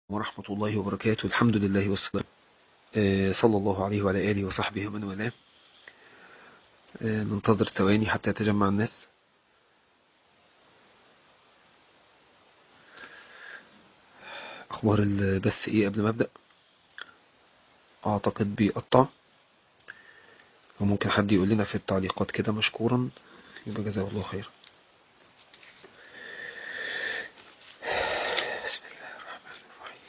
ورحمة الله وبركاته. الحمد لله والسلام. صلى الله عليه وعلى آله وصحبه ومن والاه. ننتظر ثواني حتى يتجمع الناس. أخبار البث إيه قبل ما أبدأ؟ أعتقد بيقطع، وممكن حد يقول لنا في التعليقات كده مشكورا، يبقى جزاه الله خير. بسم الله الرحمن الرحيم.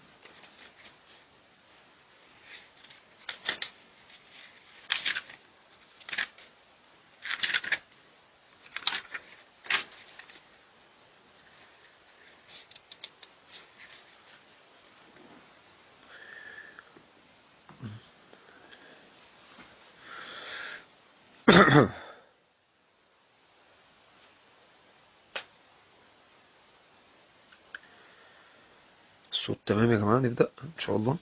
الصوت تمام يا جماعة، نبدأ إن شاء الله.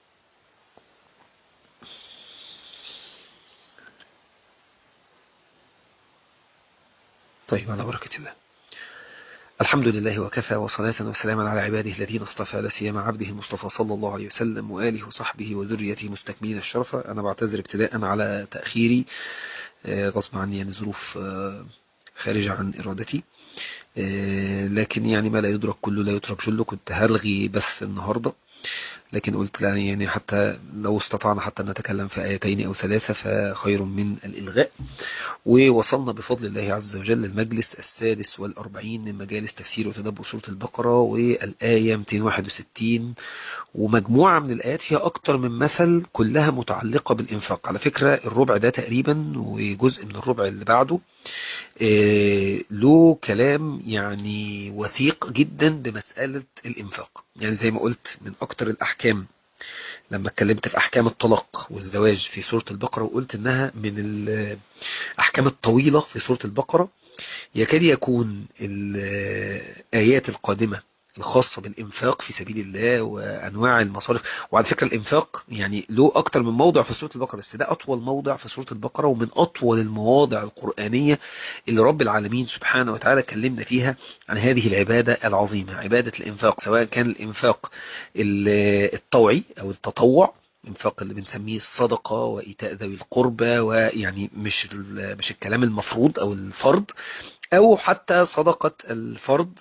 طيب، على بركة الله. الحمد لله وكفى، وصلاة وسلاما على عباده الذين اصطفى، لا سيما عبده المصطفى صلى الله عليه وسلم وآله وصحبه وذريته مستكملين الشرف. أنا بعتذر ابتداء على تأخيري، غصب عني، يعني ظروف خارجة عن إرادتي. لكن يعني ما لا يدرك كله لا يترك جله. كنت هلغي بث النهاردة، لكن قلت لا، يعني حتى لو استطعنا حتى أن نتكلم في آيتين أو ثلاثة فخير من الإلغاء. ووصلنا بفضل الله عز وجل المجلس السادس والأربعين من مجالس تفسير وتدبر سورة البقرة، والآية 261. ومجموعة من الآيات فيها أكتر من مثل، كلها متعلقة بالإنفاق. على فكرة الربع ده تقريبا وجزء من الربع اللي بعده له كلام يعني وثيق جدا بمسألة الإنفاق. يعني زي ما قلت، من أكتر الأحكام لما اتكلمت في أحكام الطلاق والزواج في سورة البقرة، وقلت إنها من الأحكام الطويلة في سورة البقرة. يكاد يكون الآيات القادمة الخاصة بالإنفاق في سبيل الله وأنواع المصارف. وعلى فكرة الإنفاق يعني له أكتر من موضع في سورة البقرة، بس ده أطول موضع في سورة البقرة، ومن أطول المواضع القرآنية اللي رب العالمين سبحانه وتعالى كلمنا فيها عن هذه العبادة العظيمة، عبادة الإنفاق. سواء كان الإنفاق الطوعي أو التطوع، الإنفاق اللي بنسميه الصدقة وإيتاء ذوي القربى، ويعني مش الكلام المفروض أو الفرض، او حتى صدقة الفرض.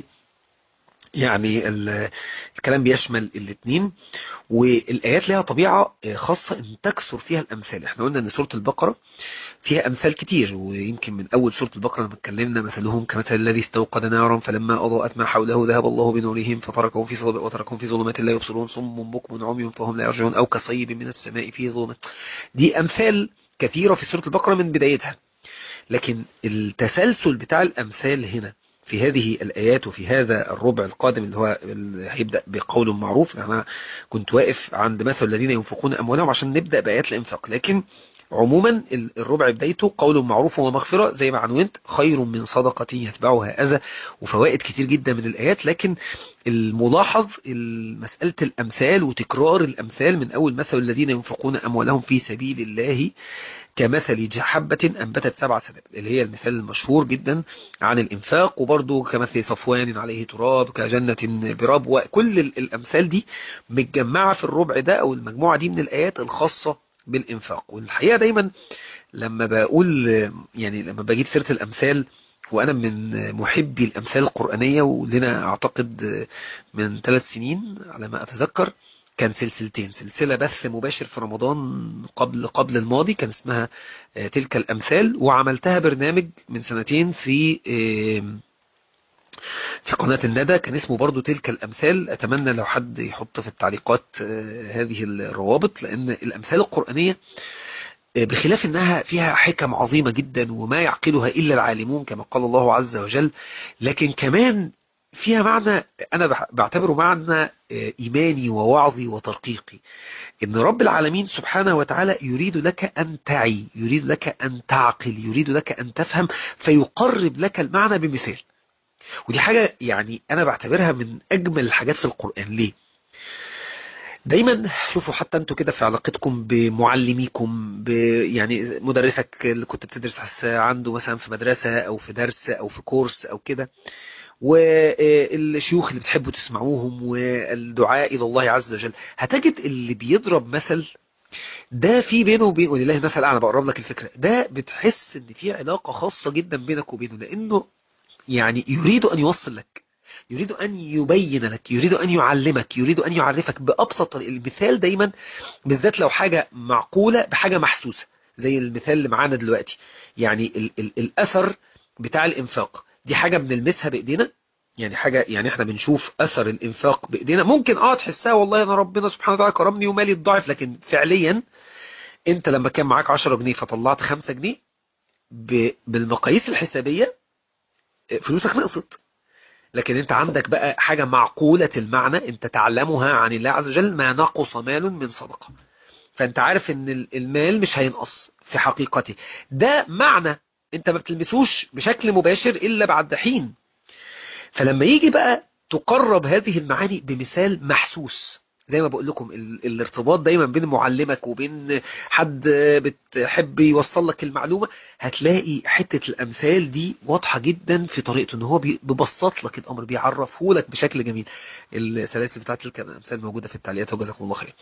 ويعني الكلام بيشمل الاثنين. والآيات لها طبيعة خاصة ان تكثر فيها الامثال. احنا قلنا ان سورة البقرة فيها امثال كتير، ويمكن من اول سورة البقرة لما اتكلمنا مثلهم كمثل الذي استوقد نارا فلما اضاءت ما حوله ذهب الله بنورهم وتركهم في ظلمات لا يبصرون صم بكم عمي فهم لا يرجعون او كصيب من السماء فيه ظلمات. دي امثال كثيرة في سورة البقرة من بدايتها. لكن التسلسل بتاع الأمثال هنا في هذه الآيات وفي هذا الربع القادم اللي هيبدأ بقول معروف. أنا كنت واقف عند مثل الذين ينفقون أموالهم عشان نبدأ بآيات الإنفاق، لكن عموما الربع بدايته قول معروف ومغفرة زي ما عنونت، خير من صدقة يتبعها أذى، وفوائد كتير جدا من الآيات. لكن الملاحظ مسألة الأمثال وتكرار الأمثال من أول مثل الذين ينفقون أموالهم في سبيل الله كمثل حبة أنبتت سبع سنابل، اللي هي المثال المشهور جدا عن الإنفاق. وبرضه كمثل صفوان عليه تراب كجنة براب. وكل الأمثال دي متجمعة في الربع ده أو المجموعة دي من الآيات الخاصة بالإنفاق. والحقيقة دايما لما بقول، يعني لما بجيب سيرة الأمثال، وأنا من محبي الأمثال القرآنية، ولنا أعتقد من 3 سنين على ما أتذكر كان سلسلتين، سلسلة بث مباشر في رمضان قبل الماضي كان اسمها تلك الأمثال، وعملتها برنامج من سنتين في قناة الندى كان اسمه برضو تلك الأمثال. أتمنى لو حد يحط في التعليقات هذه الروابط، لأن الأمثال القرآنية بخلاف أنها فيها حكم عظيمة جدا وما يعقلها إلا العالمون كما قال الله عز وجل، لكن كمان فيها معنى أنا بعتبره معنى إيماني ووعظي وترقيقي. إن رب العالمين سبحانه وتعالى يريد لك أن تعي، يريد لك أن تعقل، يريد لك أن تفهم، فيقرب لك المعنى بمثال. ودي حاجة يعني أنا بعتبرها من أجمل الحاجات في القرآن. ليه؟ دايما شوفوا حتى انتوا كده في علاقتكم بمعلميكم، يعني مدرسك اللي كنت بتدرس عنده مثلا في مدرسة او في درس او في كورس او كده، والشيوخ اللي بتحبوا تسمعوهم والدعاء إلى الله عز وجل، هتجد اللي بيضرب مثل ده في بينه وبين، ولله مثل أعلى، بقرب لك الفكرة، ده بتحس ان في علاقة خاصة جدا بينك وبينه، لأنه يعني يريد أن يوصل لك، يريد أن يبين لك، يريد أن يعلمك، يريد أن يعرفك بأبسط طريقة. المثال دايما بالذات لو حاجة معقولة بحاجة محسوسة، زي المثال اللي معانا دلوقتي، يعني ال الأثر بتاع الإنفاق دي حاجة بنلمسها بإيدينا، يعني حاجة، يعني احنا بنشوف أثر الإنفاق بإيدينا، ممكن تحسها والله أنا ربنا سبحانه وتعالى كرمني ومالي الضعف، لكن فعليا انت لما كان معاك 10 جنيه فطلعت 5 جنيه، بالمقاييس الحسابية فلوسك نقصت. لكن انت عندك بقى حاجة معقولة المعنى، انت تعلمها عن الله عز وجل، ما نقص مال من صدقة، فانت عارف ان المال مش هينقص في حقيقته. ده معنى انت ما بتلمسوش بشكل مباشر الا بعد حين. فلما يجي بقى تقرب هذه المعاني بمثال محسوس، زي ما بقول لكم الارتباط دايما بين معلمك وبين حد بتحب يوصل لك المعلومة، هتلاقي حتة الأمثال دي واضحة جدا في طريقته، ان هو ببسط لك الأمر، بيعرفه لك بشكل جميل. السلاسل بتاعت الأمثال موجودة في التعليقات، وجزاكم الله خير.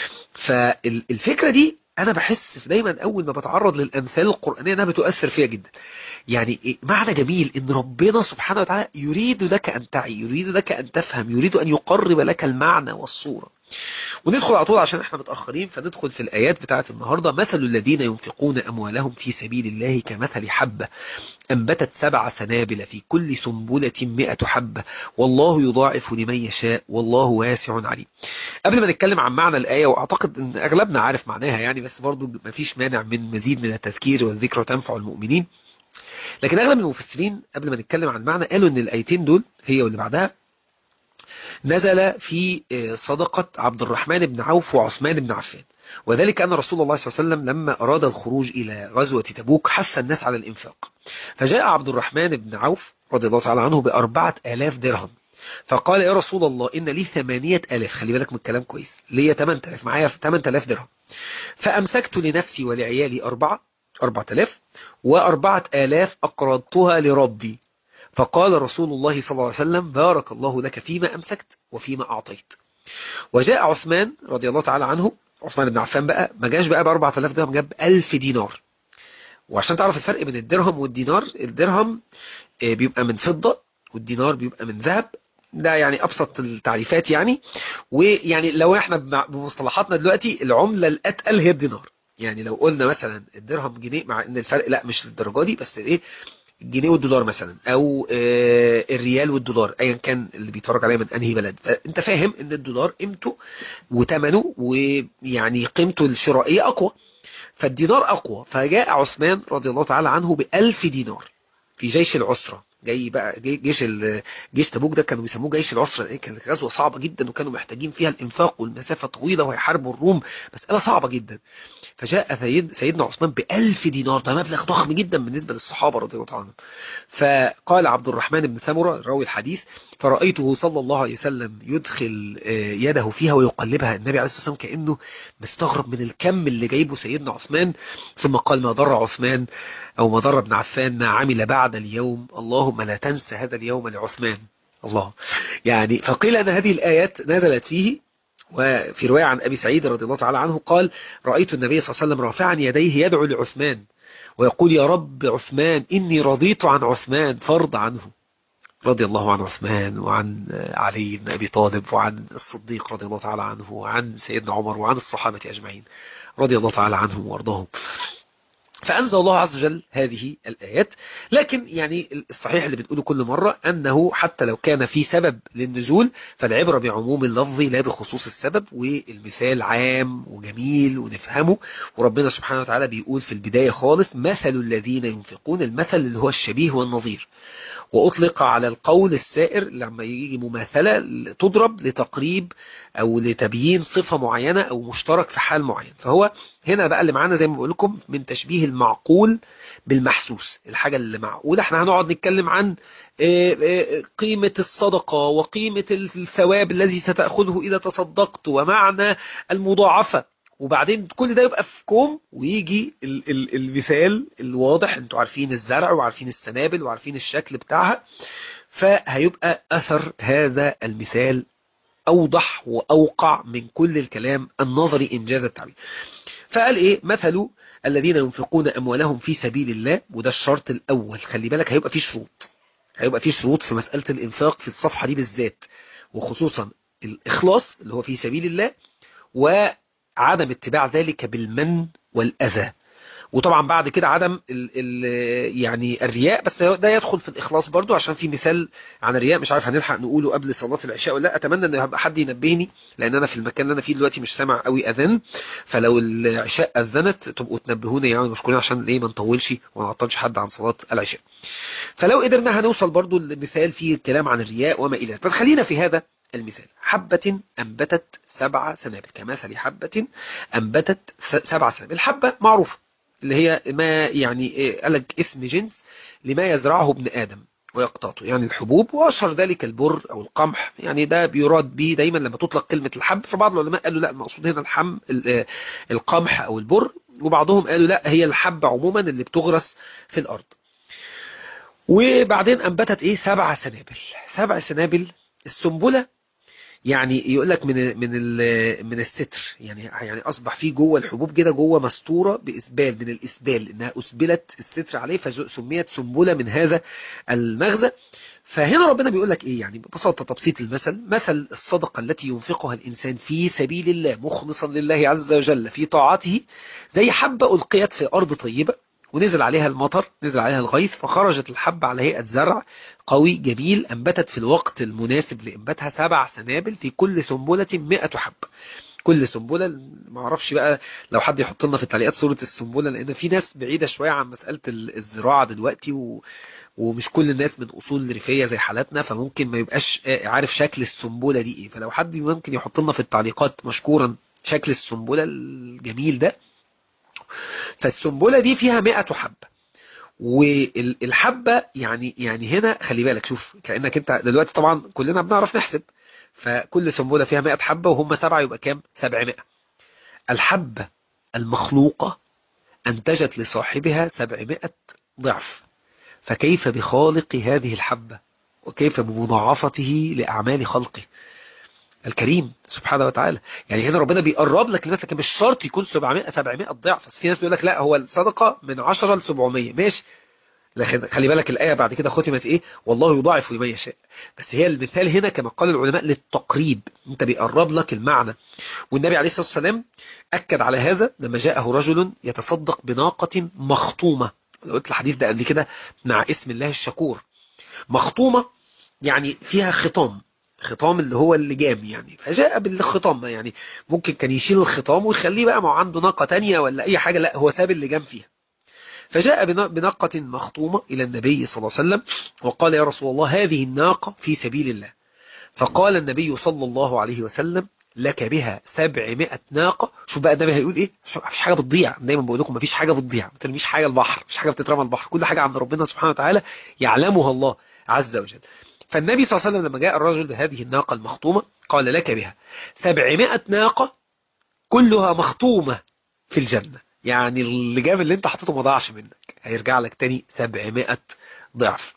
فالفكرة دي أنا بحس دايما أول ما بتعرض للأمثال القرآنية أنها بتؤثر فيها جدا. يعني معنى جميل ان ربنا سبحانه وتعالى يريد لك ان تعي، يريد لك ان تفهم، يريد ان يقرب لك المعنى والصورة. وندخل على طول عشان احنا متأخرين، فندخل في الآيات بتاعة النهاردة. مثل الذين ينفقون أموالهم في سبيل الله كمثل حبة أنبتت 7 سنابل في كل سنبلة 100 حبة والله يضاعف لمن يشاء والله واسع عليم. قبل ما نتكلم عن معنى الآية، وأعتقد أن أغلبنا عارف معناها يعني، بس برضو مفيش مانع من مزيد من التذكير والذكر وتنفع المؤمنين. لكن اغلب المفسرين قبل ما نتكلم عن المعنى قالوا ان الايتين دول هي واللي بعدها نزل في صدقة عبد الرحمن بن عوف وعثمان بن عفان. وذلك أن رسول الله صلى الله عليه وسلم لما أراد الخروج إلى غزوة تبوك حث الناس على الإنفاق، فجاء عبد الرحمن بن عوف رضي الله تعالى عنه ب4,000 درهم، فقال يا رسول الله إن لي 8,000، خلي بالك من الكلام كويس، لي 8,000، معايا 8,000 درهم، فأمسكت لنفسي ولعيالي 4,000 و4,000 أقرضتها لربي. فقال رسول الله صلى الله عليه وسلم بارك الله لك فيما أمسكت وفيما أعطيت. وجاء عثمان رضي الله تعالى عنه، عثمان بن عفان بقى ما جاش بقى ب4,000 درهم، جاب 1000 دينار. وعشان تعرف الفرق بين الدرهم والدينار، الدرهم بيبقى من فضة والدينار بيبقى من ذهب، ده يعني أبسط التعريفات يعني. ويعني لو احنا بمصطلحاتنا دلوقتي العملة الأتقل هي الدينار، يعني لو قلنا مثلا الدرهم جنيه، مع ان الفرق لا مش للدرجة دي، بس ايه، الجنيه والدولار مثلا، او الريال والدولار، ايا كان اللي بيتفرج عليها من انهي بلد، انت فاهم ان الدولار قيمته وثمنه ويعني قيمته الشرائية اقوى، فالدينار اقوى. فجاء عثمان رضي الله تعالى عنه ب1000 دينار في جيش العسرة. جاي بقى جيش تبوك ده كانوا بيسموه جيش العسرة، لان كانت غزوة صعبة جدا وكانوا محتاجين فيها الانفاق، والمسافة طويلة وهيحاربوا الروم، مسألة صعبة جدا. فجاء سيدنا عثمان ب1000 دينار، ده مبلغ ضخم جدا بالنسبة للصحابة رضي الله عنهم. فقال عبد الرحمن بن سمرة راوي الحديث فرأيته صلى الله عليه وسلم يدخل يده فيها ويقلبها، النبي عليه الصلاة والسلام كأنه مستغرب من الكم اللي جايبه سيدنا عثمان، ثم قال ما ضر عثمان أو ما ضر ابن عفان ما عمل بعد اليوم، اللهم لا تنسى هذا اليوم لعثمان. الله. يعني فقيل أن هذه الآيات نزلت فيه. وفي رواية عن أبي سعيد رضي الله تعالى عنه قال رأيت النبي صلى الله عليه وسلم رافعا يديه يدعو لعثمان ويقول يا رب عثمان إني رضيت عن عثمان فارض عنه. رضي الله عن عثمان وعن علي بن أبي طالب وعن الصديق رضي الله تعالى عنه وعن سيدنا عمر وعن الصحابة أجمعين رضي الله تعالى عنهم وارضاهم. فأنزل الله عز وجل هذه الآيات. لكن يعني الصحيح اللي بتقوله كل مرة أنه حتى لو كان في سبب للنزول فالعبرة بعموم اللفظ لا بخصوص السبب، والمثال عام وجميل ونفهمه. وربنا سبحانه وتعالى بيقول في البداية خالص مثل الذين ينفقون، المثل اللي هو الشبيه والنظير، وأطلق على القول السائر لما يجي مماثلة تضرب لتقريب أو لتبيين صفة معينة أو مشترك في حال معين. فهو هنا بقى اللي معانا زي ما بقول لكم من تشبيه المعقول بالمحسوس، الحاجة اللي معقولة. احنا هنقعد نتكلم عن قيمة الصدقة وقيمة الثواب الذي ستأخذه إذا تصدقت ومعنى المضاعفة، وبعدين كل ده يبقى في كوم، ويجي المثال الواضح، انتوا عارفين الزرع وعارفين السنابل وعارفين الشكل بتاعها. فهيبقى أثر هذا المثال أوضح وأوقع من كل الكلام النظري إنجاز التعبير. فقال إيه؟ مثل الذين ينفقون أموالهم في سبيل الله، وده الشرط الأول. خلي بالك هيبقى فيه شروط في مسألة الإنفاق في الصفحة دي بالذات، وخصوصا الإخلاص اللي هو في سبيل الله، وعدم اتباع ذلك بالمن والأذى. وطبعا بعد كده عدم ال يعني الرياء، بس ده يدخل في الإخلاص برضو، عشان في مثال عن الرياء مش عارف هنلحق نقوله قبل صلاة العشاء ولا لا. أتمنى أن يبقى حد ينبهني، لأن أنا في المكان اللي أنا فيه دلوقتي مش سامع قوي أذان، فلو العشاء أذنت تبقوا تنبهوني يعني مشكورين، عشان ليه ما نطولش وما نعطلش حد عن صلاة العشاء. فلو قدرنا هنوصل برضو لمثال فيه الكلام عن الرياء وما إلى ذلك. فخلينا في هذا المثال: حبة أنبتت 7 سنابل، كمثل حبة أنبتت 7 سنابل. الحبة معروفة اللي هي ما يعني قال لك اسم جنس لما يزرعه ابن آدم ويقتاته، يعني الحبوب، وأشهر ذلك البر أو القمح. يعني ده بيراد به دايما لما تطلق كلمة الحب. فبعض العلماء قالوا لا، المقصود هنا القمح أو البر، وبعضهم قالوا لا، هي الحب عموما اللي بتغرس في الأرض. وبعدين أنبتت إيه؟ 7 سنابل. 7 سنابل. السنبلة يعني يقول لك من الستر، يعني اصبح فيه جوه الحبوب كده جوه مستوره باسبال، من الاسبال انها اسبلت الستر عليه، فسميت سنبله من هذا المغزى. فهنا ربنا بيقول لك ايه؟ يعني ببساطه تبسيط المثل: مثل الصدقه التي ينفقها الانسان في سبيل الله مخلصا لله عز وجل في طاعته، زي حبه القيت في ارض طيبه، ونزل عليها المطر، نزل عليها الغيث، فخرجت الحبة على هيئة زرع قوي جميل، أنبتت في الوقت المناسب لإنباتها 7 سنابل، في كل سنبلة 100 حبة. كل سنبلة، ما اعرفش بقى لو حد يحط لنا في التعليقات صورة السنبلة، لأن في ناس بعيدة شوية عن مسألة الزراعة دلوقتي، ومش كل الناس من أصول ريفية زي حالاتنا، فممكن ما يبقاش عارف شكل السنبلة دي إيه. فلو حد ممكن يحط لنا في التعليقات مشكورا شكل السنبلة الجميل ده. فالسنبلة دي فيها 100 حبة، والحبة يعني هنا خلي بالك، شوف كأنك انت دلوقتي طبعا كلنا بنعرف نحسب، فكل سنبلة فيها 100 حبة، وهم 7 يبقى كام؟ 700. الحبة المخلوقة أنتجت لصاحبها 700 ضعف، فكيف بخالق هذه الحبة، وكيف بمضاعفته لأعمال خلقه الكريم سبحانه وتعالى. يعني هنا ربنا بيقرب لك لنفسك، مش شرط يكون 700 ضعف. بس في ناس بيقول لك لا، هو الصدقة من 10 ل 700، ماشي، لكن خلي بالك الآية بعد كده ختمت إيه؟ والله يضاعف لمن يشاء. بس هي المثال هنا كما قال العلماء للتقريب، انت بيقرب لك المعنى. والنبي عليه الصلاة والسلام أكد على هذا لما جاءه رجل يتصدق بناقة مخطومة. قلت الحديث ده قبل كده مع اسم الله الشكور. مخطومة يعني فيها خطام اللي هو اللجام يعني، فجاء بالخطام. يعني ممكن كان يشيل الخطام ويخليه بقى مع عنده ناقة تانية ولا أي حاجة، لا هو ساب اللجام فيها. فجاء بناقة مخطومة إلى النبي صلى الله عليه وسلم وقال: يا رسول الله، هذه الناقة في سبيل الله. فقال النبي صلى الله عليه وسلم: لك بها 700 ناقة. شوف بقى النبي هيقول ايه؟ مفيش حاجة بتضيع. دايما بقول لكم مفيش حاجة بتضيع، ما ترميش حاجة البحر، مفيش حاجة بتترمى البحر، كل حاجة عند ربنا سبحانه وتعالى يعلمها الله عز وجل. فالنبي صلى الله عليه وسلم لما جاء الرجل بهذه الناقة المخطومة قال: لك بها 700 ناقة كلها مخطومة في الجنة. يعني اللجام اللي انت حطيته ما ضاعش منك، هيرجع لك تاني 700 ضعف.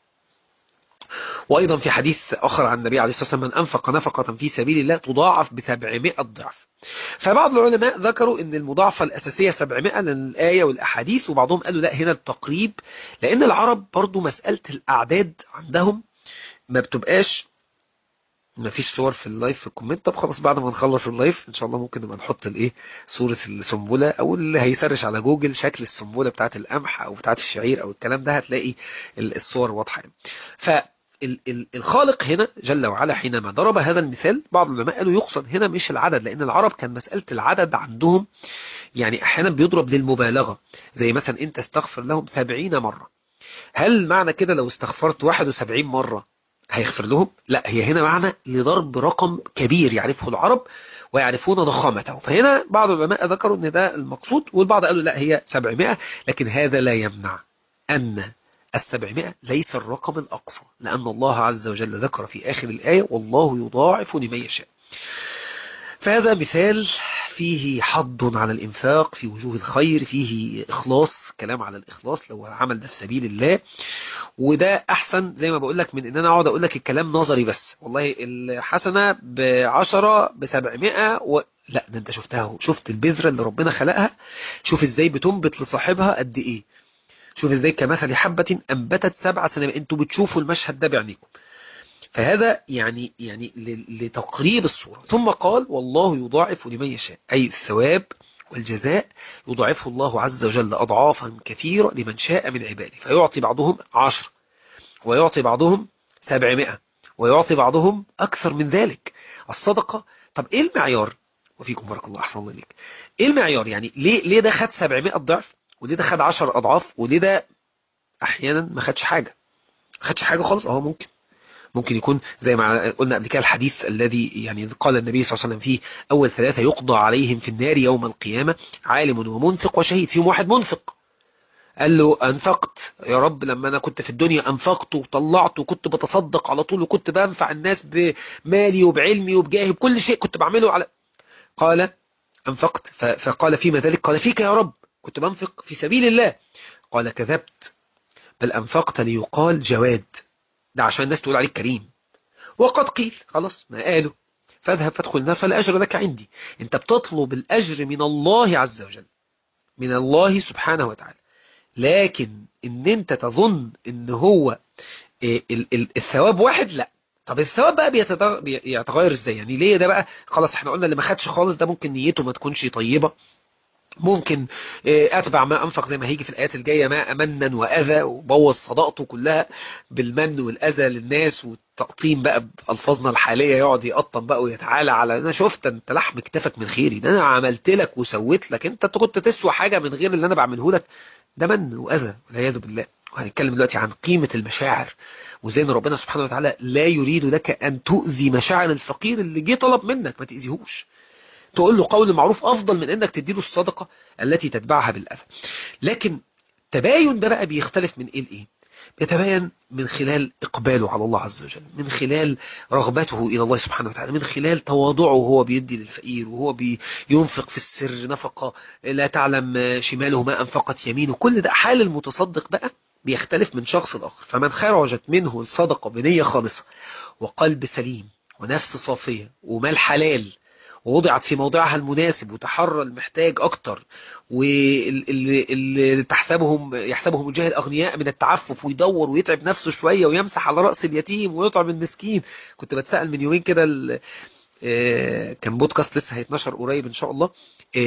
وأيضا في حديث آخر عن النبي عليه الصلاة والسلام: من أنفق نفقة في سبيل الله تضاعف ب700 ضعف. فبعض العلماء ذكروا ان المضاعفة الأساسية 700 للآية والأحاديث، وبعضهم قالوا لا، هنا التقريب، لأن العرب برضو مسألة الأعداد عندهم ما بتبقاش. ما فيش صور في اللايف في الكومنت. طب خلاص بعد ما نخلص اللايف ان شاء الله ممكن نبقى نحط الايه، صورة السنبلة، او اللي هيسرش على جوجل شكل السنبلة بتاعت القمح او بتاعت الشعير او الكلام ده هتلاقي الصور واضحة. فالخالق هنا جل وعلا حينما ضرب هذا المثال، بعض العلماء قالوا يقصد هنا مش العدد، لان العرب كان مسألة العدد عندهم يعني احيانا بيضرب للمبالغة، زي مثلا انت استغفر لهم 70 مرة. هل معنى كده لو استغفرت 71 مرة هيغفر لهم؟ لا، هي هنا معنى لضرب رقم كبير يعرفه العرب ويعرفون ضخامته. فهنا بعض العلماء ذكروا ان ده المقصود، والبعض قالوا لا، هي 700. لكن هذا لا يمنع أن 700 ليس الرقم الأقصى، لأن الله عز وجل ذكر في آخر الآية: والله يضاعف لمن يشاء. فهذا مثال فيه حض على الإنفاق في وجوه الخير، فيه إخلاص، كلام على الإخلاص لو عمل ده في سبيل الله، وده احسن زي ما بقول لك من ان انا اقعد اقول لك الكلام نظري بس، والله الحسنة ب10 ب700 لا، ده انت شفتها اهو، شفت البذرة اللي ربنا خلقها، شوف ازاي بتنبت لصاحبها قد ايه، شوف ازاي كمثل حبة انبتت 7 سنابل. انتوا بتشوفوا المشهد ده بعينيكم. فهذا يعني لتقريب الصورة. ثم قال والله يضاعف لمن يشاء، أي الثواب والجزاء يضاعفه الله عز وجل أضعافا كثيرة لمن شاء من عباده، فيعطي بعضهم 10، ويعطي بعضهم 700، ويعطي بعضهم أكثر من ذلك. الصدقة، طب إيه المعيار؟ وفيكم بارك الله، أحسن الله إليك. إيه المعيار؟ يعني ليه ده خد 700 ضعف، وليه ده خد 10 أضعاف، وليه ده أحيانا ما خدش حاجة، ما خدش حاجة خالص؟ ممكن يكون زي ما قلنا قبل كده الحديث الذي يعني قال النبي صلى الله عليه وسلم فيه أول 3 يقضى عليهم في النار يوم القيامة عالم ومنفق وشهيد. فيهم واحد منفق، قال له أنفقت يا رب، لما أنا كنت في الدنيا أنفقت وطلعت وكنت بتصدق على طول وكنت بنفع الناس بمالي وبعلمي وبجاهي بكل شيء كنت بعمله على. قال أنفقت، فقال فيما ذلك؟ قال فيك يا رب، كنت بنفق في سبيل الله. قال كذبت، بل أنفقت ليقال جواد، ده عشان الناس تقول عليك كريم. وقد قيل، خلاص ما قالوا، فاذهب فادخل النار فالأجر لك عندي. انت بتطلب الأجر من الله عز وجل، من الله سبحانه وتعالى، لكن ان انت تظن ان هو الثواب واحد، لا. طب الثواب بقى بيتغير ازاي؟ يعني ليه ده بقى؟ خلاص احنا قلنا اللي ما خدش خالص ده ممكن نيته ما تكونش طيبة، ممكن أتبع ما أنفق زي ما هيجي في الآيات الجاية ما أمنا وأذى، وبوظ صداقته كلها بالمن والأذى للناس، والتقطيم بقى بألفاظنا الحالية، يقعد يقطم بقى ويتعالى على أنا شفت أنت لحم كتفك من خيري، ده أنا عملت لك وسويت لك، أنت كنت تسوى حاجة من غير اللي أنا بعمله لك؟ ده من وأذى والعياذ بالله. وهنتكلم دلوقتي عن قيمة المشاعر، وزي ان ربنا سبحانه وتعالى لا يريد لك أن تؤذي مشاعر الفقير اللي جه طلب منك، ما تأذيهوش، تقول له قول معروف أفضل من أنك تديله الصدقة التي تتبعها بالأذى. لكن تباين ده بقى بيختلف من إيه لإيه؟ بيتباين من خلال إقباله على الله عز وجل، من خلال رغبته إلى الله سبحانه وتعالى، من خلال تواضعه وهو بيدي للفقير، وهو بينفق في السر نفقة لا تعلم شماله ما أنفقت يمينه. كل ده حال المتصدق بقى بيختلف من شخص لآخر. فمن خرجت منه الصدقة بنية خالصة وقلب سليم ونفس صافية ومال حلال، ووضعت في موضعها المناسب، وتحرى المحتاج أكتر، واللي يحسبهم الجاهل أغنياء من التعفف، ويدور ويتعب نفسه شوية ويمسح على رأس اليتيم ويطعم المسكين. كنت بتسأل من يومين كده كان بودكاست لسه هيتنشر قريب ان شاء الله،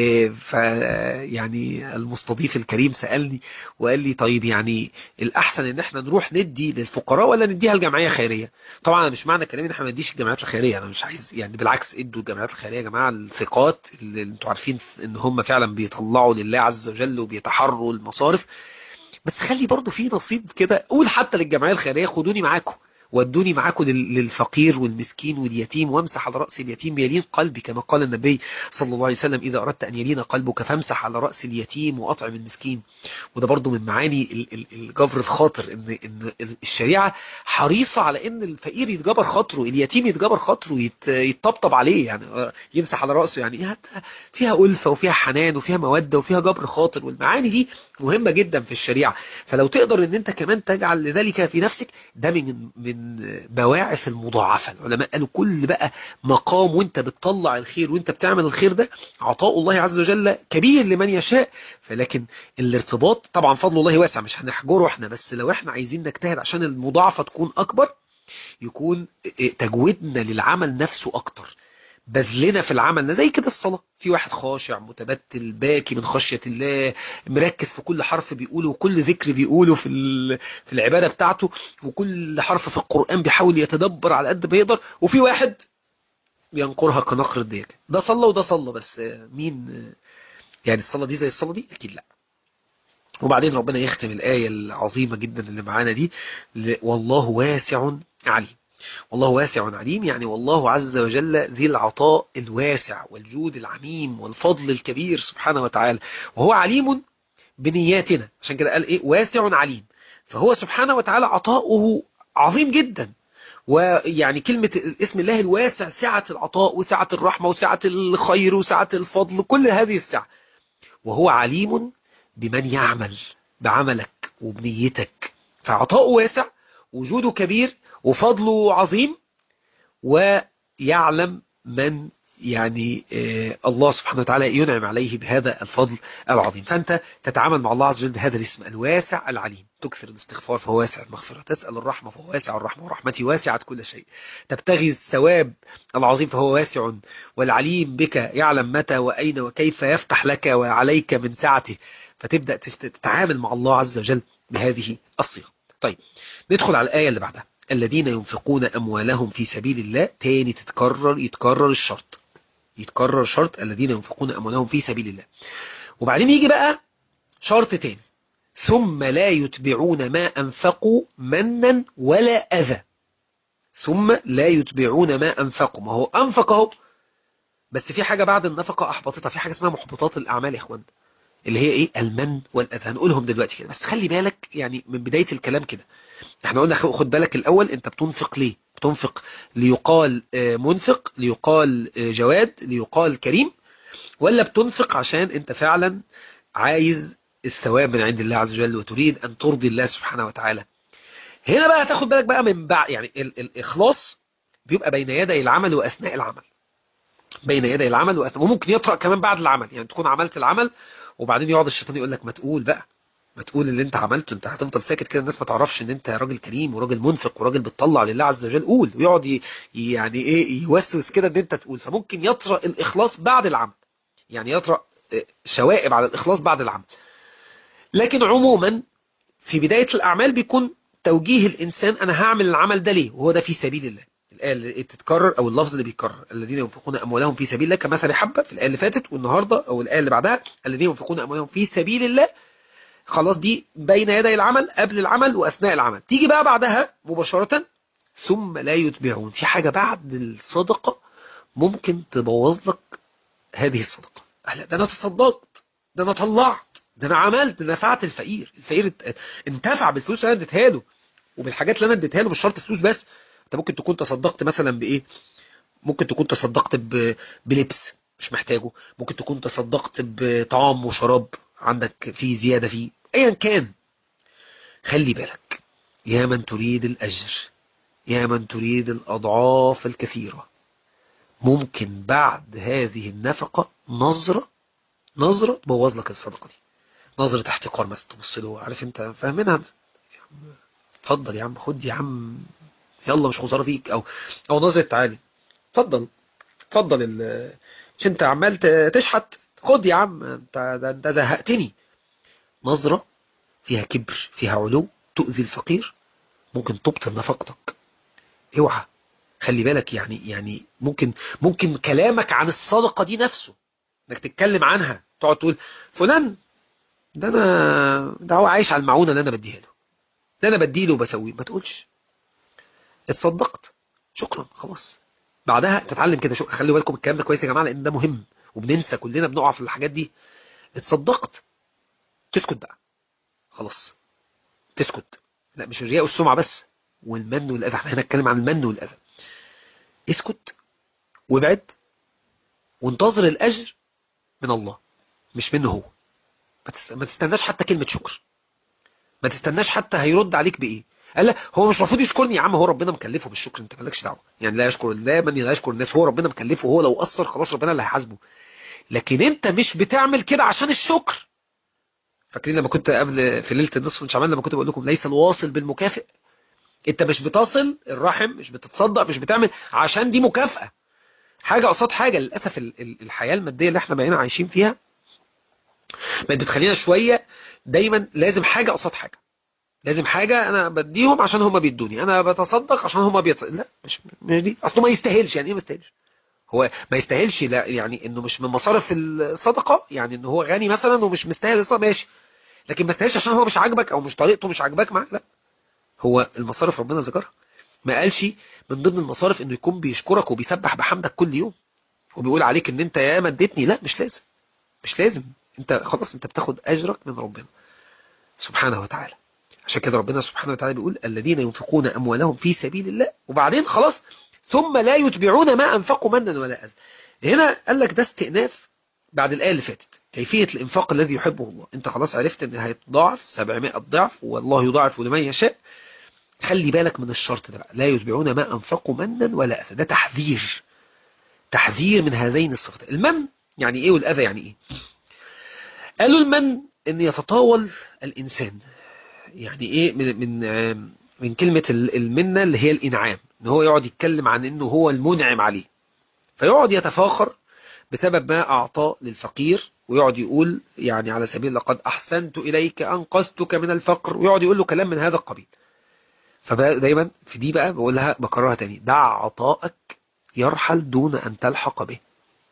يعني المستضيف الكريم سألني وقال لي طيب يعني الأحسن ان احنا نروح ندي للفقراء ولا نديها لجمعية خيرية؟ طبعا انا مش معنى كلامي ان احنا ما نديش الجمعيات الخيرية، انا مش عايز يعني، بالعكس ادوا الجمعيات الخيرية يا جماعة الثقات اللي انتوا عارفين ان هم فعلا بيطلعوا لله عز وجل وبيتحروا المصارف، بس خلي برضو في نصيب كده، قول حتى للجمعية الخيرية خدوني معاكم، ودوني معاكم للفقير والمسكين واليتيم، وامسح على رأس اليتيم يلين قلبي، كما قال النبي صلى الله عليه وسلم إذا أردت أن يلين قلبك فامسح على رأس اليتيم وأطعم المسكين. وده برضو من معاني الجبر الخاطر، إن الشريعة حريصة على إن الفقير يتجبر خاطره، اليتيم يتجبر خاطره، يتطبطب عليه، يعني يمسح على رأسه، يعني فيها ألفة وفيها حنان وفيها مودة وفيها جبر خاطر، والمعاني دي مهمة جدا في الشريعة. فلو تقدر ان انت كمان تجعل لذلك في نفسك، ده من بواعث المضاعفة. العلماء قالوا كل بقى مقام وانت بتطلع الخير وانت بتعمل الخير ده عطاء الله عز وجل كبير لمن يشاء. فلكن الارتباط طبعا فضل الله واسع، مش هنحجره احنا، بس لو احنا عايزين نجتهد عشان المضاعفة تكون اكبر، يكون تجويدنا للعمل نفسه اكتر، بذلنا في العمل. زي كده الصلاة، في واحد خاشع متبتل باكي من خشية الله، مركز في كل حرف بيقوله وكل ذكر بيقوله في العبادة بتاعته، وكل حرف في القرآن بيحاول يتدبر على قد ما يقدر. وفي واحد بينقرها كنقر الديك، ده صلى وده صلى، بس مين يعني الصلاة دي زي الصلاة دي؟ أكيد لا. وبعدين ربنا يختم الآية العظيمة جدا اللي معانا دي، والله واسع عليم. والله واسع عليم، يعني والله عز وجل ذي العطاء الواسع والجود العميم والفضل الكبير سبحانه وتعالى، وهو عليم بنياتنا، عشان كده قال ايه واسع عليم. فهو سبحانه وتعالى عطاؤه عظيم جدا، ويعني كلمة اسم الله الواسع سعة العطاء وسعة الرحمة وسعة الخير وسعة الفضل، كل هذه السعة. وهو عليم بمن يعمل، بعملك وبنيتك فعطاؤه واسع، وجوده كبير، وفضله عظيم، ويعلم من يعني الله سبحانه وتعالى ينعم عليه بهذا الفضل العظيم. فأنت تتعامل مع الله عز وجل بهذا الاسم الواسع العليم. تكثر الاستغفار فهو واسع المغفرة، تسأل الرحمة فهو واسع الرحمة، ورحمتي واسعة كل شيء، تبتغي الثواب العظيم فهو واسع، والعليم بك يعلم متى وأين وكيف يفتح لك وعليك من سعته. فتبدأ تتعامل مع الله عز وجل بهذه الصيغة. طيب ندخل على الآية اللي بعدها. الذين ينفقون أموالهم في سبيل الله. تاني يتكرر الشرط، يتكرر شرط الذين ينفقون أموالهم في سبيل الله. وبعدين يجي بقى شرط تاني، ثم لا يتبعون ما أنفقوا منا ولا أذى. ثم لا يتبعون ما أنفقوا، ما هو أنفقه بس في حاجة بعد النفقة أحبطتها، في حاجة اسمها محبطات الأعمال يا إخوان، اللي هي إيه؟ المن والأذى. هنقولهم دلوقتي كده، بس خلي بالك يعني من بداية الكلام كده. احنا قلنا خد بالك الأول، أنت بتنفق ليه؟ بتنفق ليقال منفق، ليقال جواد، ليقال كريم، ولا بتنفق عشان أنت فعلا عايز الثواب من عند الله عز وجل وتريد أن ترضي الله سبحانه وتعالى؟ هنا بقى تاخد بالك بقى من بعد، يعني الإخلاص بيبقى بين يدي العمل وأثناء العمل، بين يدي العمل وممكن يطرأ كمان بعد العمل. يعني تكون عملت العمل وبعدين يقعد الشيطان يقول لك ما تقول بقى، ما تقول اللي انت عملته، انت هتفضل ساكت كده الناس ما تعرفش ان انت راجل كريم وراجل منفق وراجل بتطلع لله عز وجل، قول. ويقعد يعني ايه يوسوس كده ان انت تقول. فممكن يطرأ الإخلاص بعد العمل، يعني يطرأ شوائب على الإخلاص بعد العمل. لكن عموما في بداية الأعمال بيكون توجيه الإنسان أنا هعمل العمل ده ليه، وهو ده في سبيل الله. الآية اللي تتكرر أو اللفظ اللي بيتكرر الذين ينفقون أموالهم في سبيل الله كمثل حبة في الآية اللي فاتت، والنهاردة أو الآية اللي بعدها الذين ينفقون أموالهم في سبيل الله. خلاص دي بين يدي العمل، قبل العمل وأثناء العمل. تيجي بقى بعدها مباشرة ثم لا يتبعون، في حاجة بعد الصدقة ممكن تبوظ لك هذه الصدقة. لا ده أنا تصدقت، ده أنا طلعت، ده أنا عملت، ده أنا نفعت الفقير. الفقير انتفع بالفلوس اللي أنا اديتها له وبالحاجات اللي أنا اديتها له، مش شرط فلوس بس. أنت ممكن تكون تصدقت مثلا بإيه؟ ممكن تكون تصدقت بلبس مش محتاجه، ممكن تكون تصدقت بطعام وشراب عندك فيه زيادة فيه، أيا كان. خلي بالك يا من تريد الأجر، يا من تريد الأضعاف الكثيرة، ممكن بعد هذه النفقة نظرة تبوظ لك الصدقة دي. نظرة احتقار مثلا تبص له، عارف انت فاهمينها، اتفضل يا عم، خد يا عم، يلا مش خسارة فيك، او نظرة تعالي، اتفضل اتفضل مش انت عمال تشحت، خد يا عم، انت زهقتني. نظرة فيها كبر، فيها علو، تؤذي الفقير، ممكن تبطل نفقتك. اوعى، خلي بالك. يعني ممكن كلامك عن الصدقة دي نفسه، انك تتكلم عنها، تقعد تقول فلان ده هو عايش على المعونة اللي انا بديها له، ده انا بديله وبسويه. ما تقولش اتصدقت، شكرا، خلاص. بعدها تتعلم كده. خلي بالكم الكلام ده كويس يا جماعة، لان ده مهم وبننسى، كلنا بنقع في الحاجات دي. اتصدقت، تسكت بقى، خلاص تسكت. لا مش الرياء والسمعة بس، والمن والأذى، احنا هنا نتكلم عن المن والأذى. اسكت وابعد وانتظر الأجر من الله مش منه هو. ما تستناش حتى كلمة شكر، ما تستناش حتى هيرد عليك بإيه. قال لا هو مش المفروض يشكرني يا عم، هو ربنا مكلفه بالشكر، انت مالكش دعوه. يعني لا يشكر الله من لا يشكر الناس، هو ربنا مكلفه، هو لو قصر خلاص ربنا اللي هيحاسبه. لكن انت مش بتعمل كده عشان الشكر. فاكرين لما كنت قبل في ليله النصف من شعبان لما كنت بقول لكم ليس الواصل بالمكافئ؟ انت مش بتصل الرحم، مش بتتصدق، مش بتعمل عشان دي مكافأة، حاجة قصاد حاجة. للأسف الحياة المادية اللي احنا بقينا عايشين فيها بقت بتخلينا شوية دايما لازم حاجة قصاد حاجة، لازم حاجة انا بديهم عشان هم بيدوني، انا بتصدق عشان هم بيتصدق. لا مش دي اصله ما يستاهلش. يعني ايه ما يستاهلش؟ هو ما يستاهلش، لا يعني انه مش من مصارف الصدقة، يعني انه هو غني مثلا ومش مستاهل الصدقة، ماشي. لكن ما يستاهلش عشان هو مش عاجبك او مش طريقته مش عاجباك معاه، لا. هو المصارف ربنا ذكرها، ما قالش من ضمن المصارف انه يكون بيشكرك وبيسبح بحمدك كل يوم وبيقول عليك ان انت يا مدتني. لا مش لازم، مش لازم. انت خلاص انت بتاخد اجرك من ربنا سبحانه وتعالى. عشان كده ربنا سبحانه وتعالى بيقول الذين ينفقون اموالهم في سبيل الله، وبعدين خلاص ثم لا يتبعون ما انفقوا منا ولا اذى. هنا قال لك ده استئناف بعد الايه اللي فاتت. كيفية الإنفاق الذي يحبه الله. أنت خلاص عرفت أن هيتضاعف 700 ضعف والله يضاعف لمن يشاء. خلي بالك من الشرط ده بقى، لا يتبعون ما أنفقوا منا ولا أذى. ده تحذير، تحذير من هذين الصفتين. المن يعني إيه والأذى يعني إيه؟ قالوا المن أن يتطاول الإنسان. يعني إيه؟ من كلمة المنة اللي هي الإنعام، أن هو يقعد يتكلم عن أنه هو المنعم عليه، فيقعد يتفاخر بسبب ما أعطاه للفقير، ويقعد يقول يعني على سبيل لقد أحسنت إليك أنقذتك من الفقر، ويقعد يقول له كلام من هذا القبيل. فدايما في دي بقى بقولها بكررها تاني، دع عطائك يرحل دون أن تلحق به.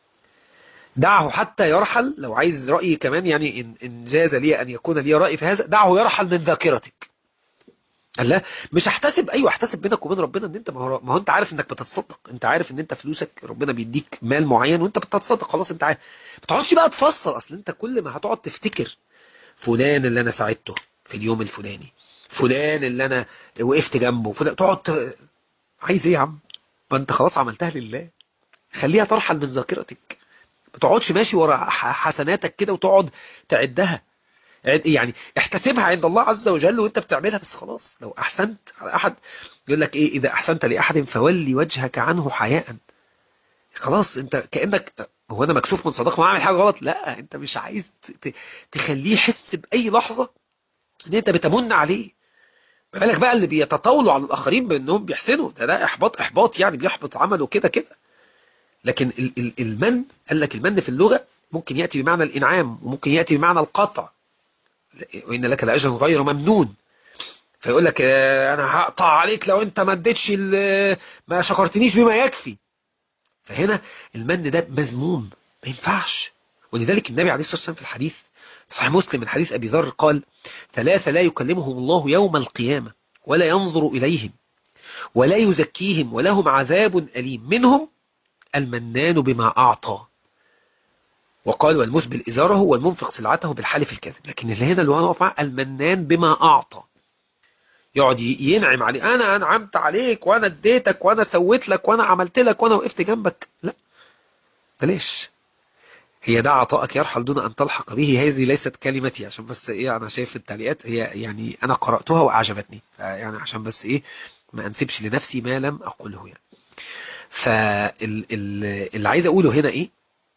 دعه حتى يرحل. لو عايز رأيي كمان يعني إن جاز لي أن يكون لي رأي في هذا، دعه يرحل من ذاكرتك. قال لا مش احتسب، ايوه احتسب بينك وبين ربنا ان انت ما هو انت عارف انك بتتصدق، انت عارف ان انت فلوسك ربنا بيديك مال معين وانت بتتصدق، خلاص انت عارف. ما تقعدش بقى تفصل، اصل انت كل ما هتقعد تفتكر فلان اللي انا ساعدته في اليوم الفلاني، فلان اللي انا وقفت جنبه، فلان عايز ايه يا عم؟ ما انت خلاص عملتها لله، خليها ترحل من ذاكرتك. ما تقعدش ماشي ورا حسناتك كده وتقعد تعدها. يعني احتسبها عند الله عز وجل وانت بتعملها، بس خلاص. لو احسنت على احد، يقول لك ايه، اذا احسنت لاحد فولي وجهك عنه حياء. خلاص انت كأنك، هو انا مكسوف من صداقه ما اعمل حاجه غلط؟ لا، انت مش عايز تخليه يحس باي لحظه ان انت بتمن عليه. ما بالك بقى اللي بيتطاولوا على الاخرين بانهم بيحسنوا، ده احباط يعني، بيحبط عمله كده كده. لكن المن، قال لك المن في اللغه ممكن ياتي بمعنى الانعام وممكن ياتي بمعنى القطع. وإن لك لأجرا غير ممنون. فيقول لك أنا هقطع عليك لو أنت ما اديتش ما شكرتنيش بما يكفي. فهنا المن ده مذموم، ما ينفعش. ولذلك النبي عليه الصلاة والسلام في الحديث صحيح مسلم من حديث أبي ذر قال: ثلاثة لا يكلمهم الله يوم القيامة ولا ينظر إليهم ولا يزكيهم ولهم عذاب أليم، منهم المنان بما أعطى. وقال: والمسبل إزاره والمنفق سلعته بالحلف الكاذب. لكن اللي هنا اللي هو نقف معاه المنان بما أعطى، يقعد ينعم عليه، أنا أنعمت عليك وأنا اديتك وأنا سويت لك وأنا عملت لك وأنا وقفت جنبك. لا، بلاش. هي ده عطائك يرحل دون أن تلحق به، هذه ليست كلمتي، عشان بس إيه، أنا شايف في التعليقات هي يعني أنا قرأتها وأعجبتني، يعني عشان بس إيه ما أنسبش لنفسي ما لم أقوله يعني. فاللي عايز أقوله هنا إيه،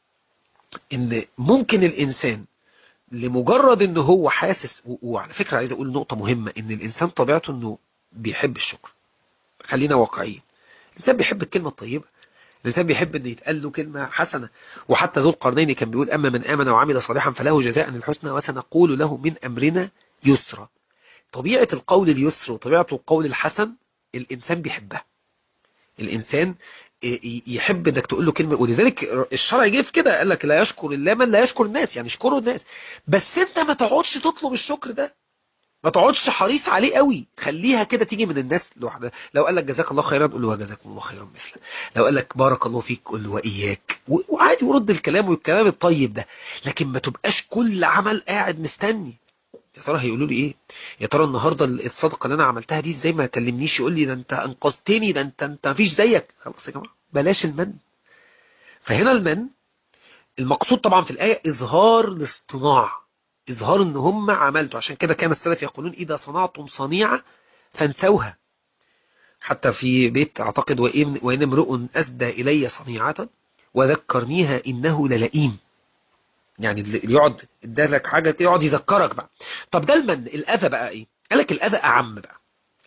إن ممكن الإنسان لمجرد إنه هو حاسس، وعلى فكرة عايز أقول نقطة مهمة، إن الإنسان طبيعته إنه بيحب الشكر. خلينا واقعيين، الإنسان بيحب الكلمة الطيبة، الإنسان بيحب إن يتقال له كلمة حسنة. وحتى ذو القرنين كان بيقول: أما من آمن وعمل صالحا فله جزاء الحسنى وسنقول له من أمرنا يسرا. طبيعة القول اليسر وطبيعة القول الحسن الإنسان بيحبها. الإنسان يحب إنك تقول له كلمة. ولذلك الشرع جه في كده، قال لك: لا يشكر الله من لا يشكر الناس، يعني اشكروا الناس، بس أنت ما تقعدش تطلب الشكر ده، ما تقعدش حريص عليه قوي، خليها كده تيجي من الناس لوحدها. لو قال لك جزاك الله خيرا قول له وجزاكم الله خيرا مثله. لو قال لك بارك الله فيك قول له واياك، وعادي ورد الكلام والكلام الطيب ده. لكن ما تبقاش كل عمل قاعد مستني يا ترى هيقولوا لي ايه، يا ترى النهارده الصدقه اللي انا عملتها دي ازاي ما كلمنيش يقول لي ده انت انقذتني، ده انت مفيش زيك. خلاص يا جماعه بلاش المن. فهنا المن المقصود طبعا في الآية إظهار الاصطناع، إظهار إن هم عملته. عشان كده كان السلف يقولون: إذا صنعتم صنيعة فانسوها. حتى في بيت أعتقد: وإن امرؤ أسدى إلي صنيعة وذكرنيها إنه للئيم. يعني اللي يقعد ادالك حاجة يقعد يذكرك بقى. طب ده المن. الأذى بقى إيه؟ قال لك الأذى أعم بقى.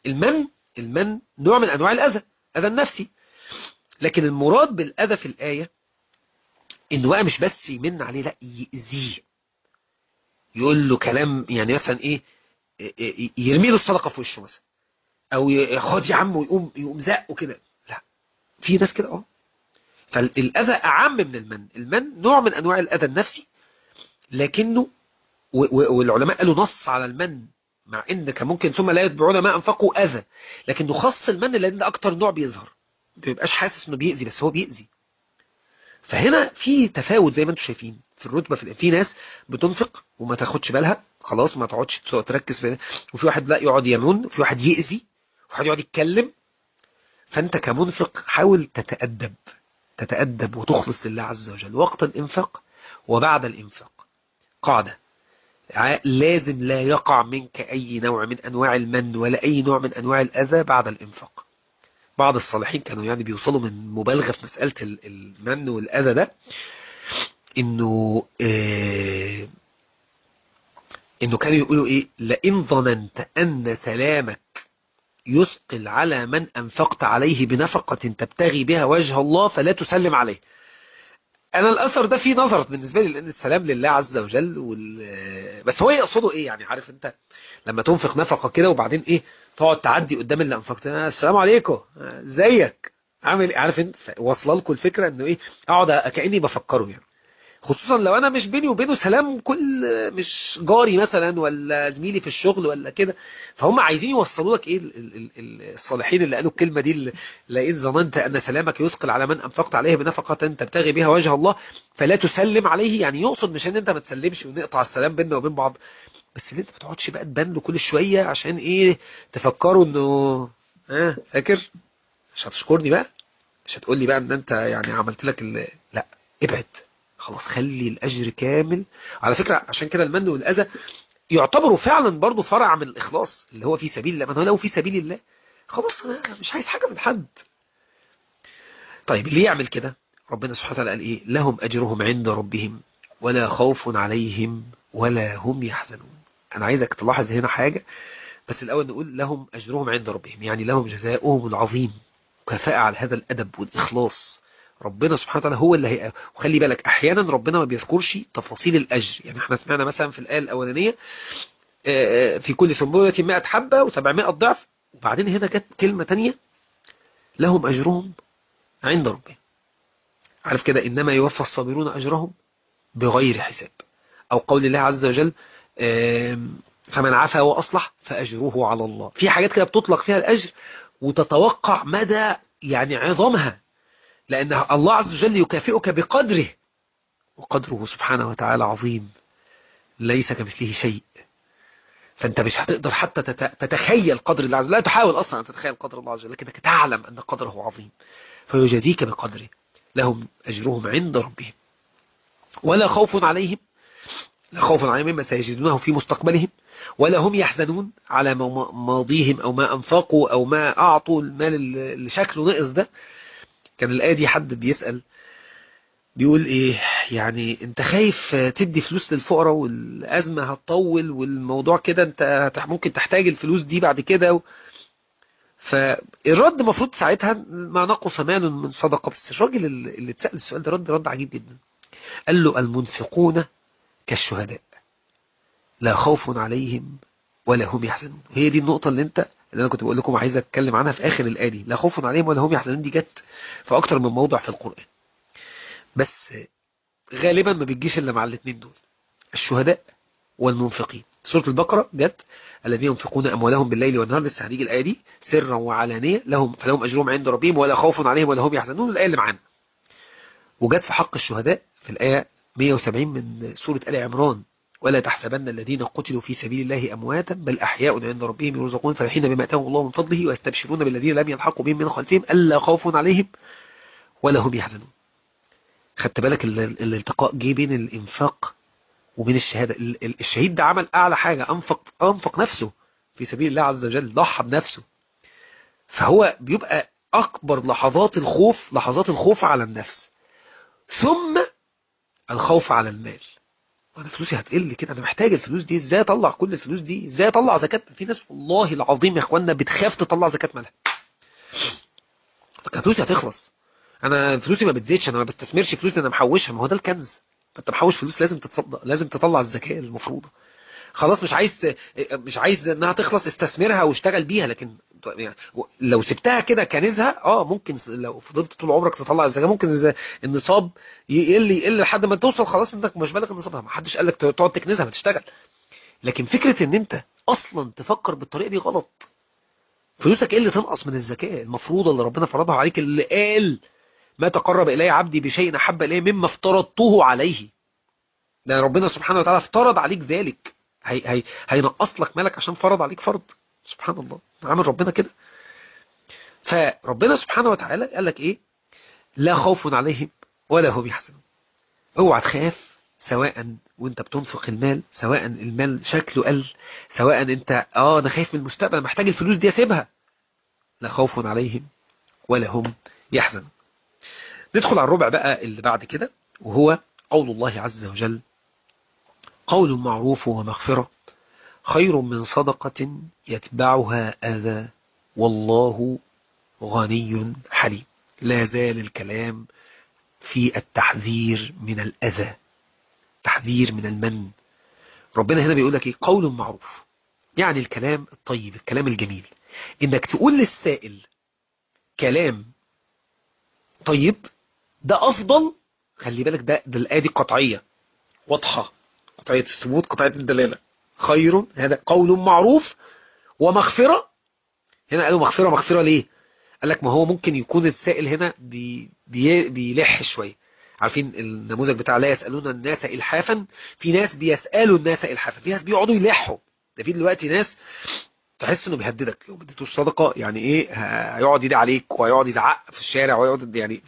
المن نوع من أنواع الأذى، أذى النفسي. لكن المراد بالأذى في الآية إنه بقى مش بس يمن عليه، لا يأذيه، يقول له كلام يعني مثلا ايه، يرمي له الصدقه في وشه مثلا، او خد يا عم ويقوم زقه كده. لا، في ناس كده فالاذى اعم من المن نوع من انواع الاذى النفسي. لكنه والعلماء قالوا نص على المن، مع ان كان ممكن ثم لا يتبعون ما انفقوا اذى، لكنه خص المن لان ده اكتر نوع بيظهر، ما بيبقاش حاسس انه بيأذي بس هو بيأذي. فهنا في تفاوت زي ما انتم شايفين في الرتبه. في ناس بتنفق وما تاخدش بالها، خلاص ما تقعدش تركز في ده. وفي واحد لا يقعد يمن، وفي واحد يأذي، وفي واحد يقعد يتكلم. فانت كمنفق حاول تتأدب وتخلص لله عز وجل وقت الإنفاق وبعد الإنفاق. قاعدة لازم لا يقع منك أي نوع من أنواع المن ولا أي نوع من أنواع الأذى بعد الإنفاق. بعض الصالحين كانوا يعني بيوصلوا من مبالغة في مسألة المن والأذى ده، إنه كانوا يقولوا إيه: لئن ظننت أن سلامك يثقل على من أنفقت عليه بنفقة تبتغي بها وجه الله فلا تسلم عليه. انا الاثر ده فيه نظر بالنسبه لي، لان السلام لله عز وجل بس هو يقصده ايه يعني؟ عارف انت لما تنفق نفقه كده وبعدين ايه تقعد تعدي قدام اللي انفقت: السلام عليكم، ازيك، عامل ايه؟ عارف انت واصله لكم الفكره انه ايه؟ اقعد كاني بفكره يعني، خصوصا لو انا مش بيني وبينه سلام، مش جاري مثلا ولا زميلي في الشغل ولا كده. فهم عايزين يوصلوا لك ايه الصالحين اللي قالوا الكلمه دي: لئن ظننت ان سلامك يثقل على من انفقت عليه بنفقه تبتغي بها وجه الله فلا تسلم عليه. يعني يقصد مش ان انت ما تسلمش ونقطع السلام بيننا وبين بعض، بس ان انت ما تقعدش بقى تبان له كل شويه عشان ايه؟ تفكروا انه فاكر مش هتشكرني بقى، مش هتقول لي بقى ان انت يعني عملت لك لا، ابعد خلاص، خلي الاجر كامل. على فكرة عشان كده المن والاذى يعتبروا فعلا برضو فرع من الاخلاص اللي هو في سبيل الله. ما هو لو في سبيل الله خلاص انا مش عايز حاجة من حد. طيب اللي يعمل كده ربنا سبحانه وتعالى قال ايه: لهم اجرهم عند ربهم ولا خوف عليهم ولا هم يحزنون. انا عايزك تلاحظ هنا حاجة، بس الاول نقول لهم اجرهم عند ربهم، يعني لهم جزاؤهم العظيم، كفاءة على هذا الادب والاخلاص. ربنا سبحانه وتعالى هو اللي هي. وخلي بالك احيانا ربنا ما بيذكرش تفاصيل الاجر، يعني احنا سمعنا مثلا في الايه الاولانيه في كل سنبله 100 حبه و700 ضعف، وبعدين هنا جت كلمه تانية: لهم اجرهم عند ربهم. عارف كده انما يوفى الصابرون اجرهم بغير حساب. او قول الله عز وجل: فمن عفا واصلح فاجره على الله. في حاجات كده بتطلق فيها الاجر وتتوقع مدى يعني عظمها، لان الله عز وجل يكافئك بقدره، وقدره سبحانه وتعالى عظيم ليس كمثله شيء. فانت مش هتقدر حتى تتخيل قدر الله عز وجل، لا تحاول اصلا ان تتخيل قدر الله عز وجل، لكنك تعلم ان قدره عظيم فيجازيك بقدره. لهم اجرهم عند ربهم ولا خوف عليهم، لا خوف عليهم مما سيجدونه في مستقبلهم، ولا هم يحزنون على ماضيهم او ما انفقوا او ما اعطوا المال اللي شكله نقص ده. كان الايه دي حد بيسأل بيقول ايه يعني: انت خايف تدي فلوس للفقراء والازمه هتطول والموضوع كده انت ممكن تحتاج الفلوس دي بعد كده. فالرد المفروض ساعتها ما نقص مال من صدقه. بس الراجل اللي اتسال السؤال ده رد عجيب جدا. قال له: المنفقون كالشهداء لا خوف عليهم ولا هم يحزنون. وهي دي النقطه اللي انا كنت بقول لكم عايز اتكلم عنها في اخر الايه دي. لا خوف عليهم ولا هم يحزنون دي جت في اكتر من موضع في القران، بس غالبا ما بتجيش الا مع الاثنين دول: الشهداء والمنفقين. سورة البقرة جت: الذين ينفقون أموالهم بالليل والنهار، لسه هنيجي الآية دي، سرا وعلانية فلهم أجرهم عند ربهم ولا خوف عليهم ولا هم يحزنون، الآية اللي معانا. وجت في حق الشهداء في الآية 170 من سورة آل عمران: ولا تحسبن الذين قتلوا في سبيل الله أمواتا بل أحياء عند ربهم يرزقون فرحين بما آتاهم الله من فضله ويستبشرون بالذين لم يلحقوا بهم من خلفهم ألا خوف عليهم ولا هم يحزنون. خدت بالك الالتقاء جه بين الإنفاق وبين الشهادة. الشهيد ده عمل أعلى حاجة، أنفق نفسه في سبيل الله عز وجل، ضحى بنفسه. فهو بيبقى أكبر لحظات الخوف على النفس، ثم الخوف على المال. أنا فلوسي هتقل كده، أنا محتاج الفلوس دي، إزاي أطلع كل الفلوس دي، إزاي أطلع زكاة. في ناس والله العظيم يا إخواننا بتخاف تطلع زكاة مالها، فكان فلوسي هتخلص. أنا فلوسي ما بتزيدش، أنا ما بستثمرش فلوسي، أنا محوشها. ما هو ده الكنز. فأنت محوش فلوس لازم تتصدق، لازم تطلع الزكاة المفروضة. خلاص مش عايز انها تخلص، استثمرها واشتغل بيها. لكن يعني لو سبتها كده كنزها ممكن لو فضلت طول عمرك تطلع الزكاه ممكن النصاب يقل لحد ما توصل خلاص انك مش بالك النصاب. ما حدش قال لك تقعد تكنزها، ما تشتغل. لكن فكره ان انت اصلا تفكر بالطريقه دي غلط. فلوسك ايه اللي تنقص من الزكاه المفروضه اللي ربنا فرضها عليك، اللي قال: ما تقرب الي عبدي بشيء احب الي مما افترضته عليه. ده ربنا سبحانه وتعالى افترض عليك ذلك. هينقص لك مالك عشان فرض عليك فرض. سبحان الله، عامل ربنا كده. فربنا سبحانه وتعالى قال لك ايه: لا خوف عليهم ولا هم يحزنون. اوعى تخاف سواء وانت بتنفق المال، سواء المال شكله قل، سواء انت انا خايف من المستقبل، محتاج الفلوس دي اسيبها، لا خوف عليهم ولا هم يحزنون. ندخل على الربع بقى اللي بعد كده، وهو قول الله عز وجل: قول معروف ومغفرة خير من صدقة يتبعها أذى والله غني حليم. لا زال الكلام في التحذير من الأذى، تحذير من المن. ربنا هنا بيقول لك ايه؟ قول معروف، يعني الكلام الطيب، الكلام الجميل، انك تقول للسائل كلام طيب، ده افضل. خلي بالك، ده الآية دي قطعية واضحة، قطعية الثبوت، قطعية الدلالة. خير، هذا قول معروف ومغفرة. هنا قالوا مغفرة، مغفرة ليه؟ قال لك ما هو ممكن يكون السائل هنا بيلح شوية. عارفين النموذج بتاع لا يسألون الناس إلحافا؟ في ناس بيسألوا الناس إلحافا، في ناس بيقعدوا يلحوا. ده في دلوقتي ناس تحس انه بيهددك لو ما اديتوش صدقة، يعني ايه، هيقعد يدعي عليك وهيقعد يزعق في الشارع ويقعد يعني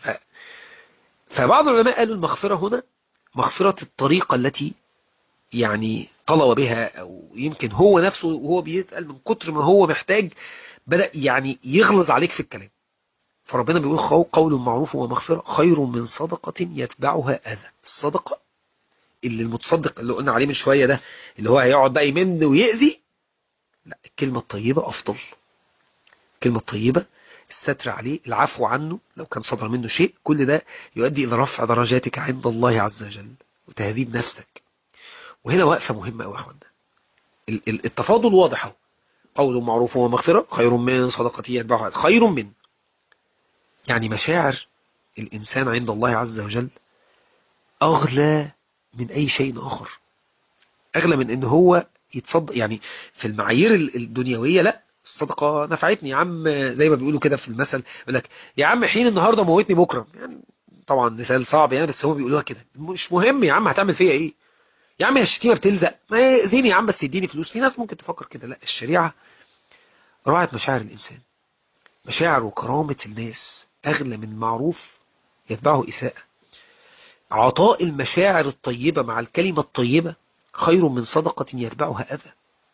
فبعض العلماء قالوا المغفرة هنا مغفرة الطريقة التي يعني طلب بها، او يمكن هو نفسه وهو بيسأل من كتر ما هو محتاج بدأ يعني يغلظ عليك في الكلام. فربنا بيقول قول معروف ومغفرة خير من صدقة يتبعها أذى. الصدقة اللي المتصدق اللي قلنا عليه من شوية ده، اللي هو هيقعد بقى يمن ويأذي، لا، الكلمة الطيبة أفضل. الكلمة الطيبة، الستر عليه، العفو عنه لو كان صدر منه شيء، كل ده يؤدي إلى رفع درجاتك عند الله عز وجل وتهذيب نفسك. وهنا وقفة مهمة أوي يا أخوانا. التفاضل واضح اهو. قول معروف ومغفرة خير من صدقة يتبعها، خير من، يعني مشاعر الإنسان عند الله عز وجل أغلى من أي شيء آخر. أغلى من إن هو يتصدق، يعني في المعايير الدنيوية لا، الصدقة نفعتني يا عم، زي ما بيقولوا كده في المثل، يقول لك يا عم حين النهاردة موتني بكرة، يعني طبعا مثال صعب يعني، بس هم بيقولوها كده، مش مهم يا عم هتعمل فيا ايه، يا عم الشتيمة بتلزق، ما يأذيني يا عم بس يديني فلوس. في ناس ممكن تفكر كده، لا، الشريعة راعت مشاعر الإنسان، مشاعر وكرامة الناس أغلى من معروف يتبعه إساءة. عطاء المشاعر الطيبة مع الكلمة الطيبة خير من صدقة يتبعها أذى.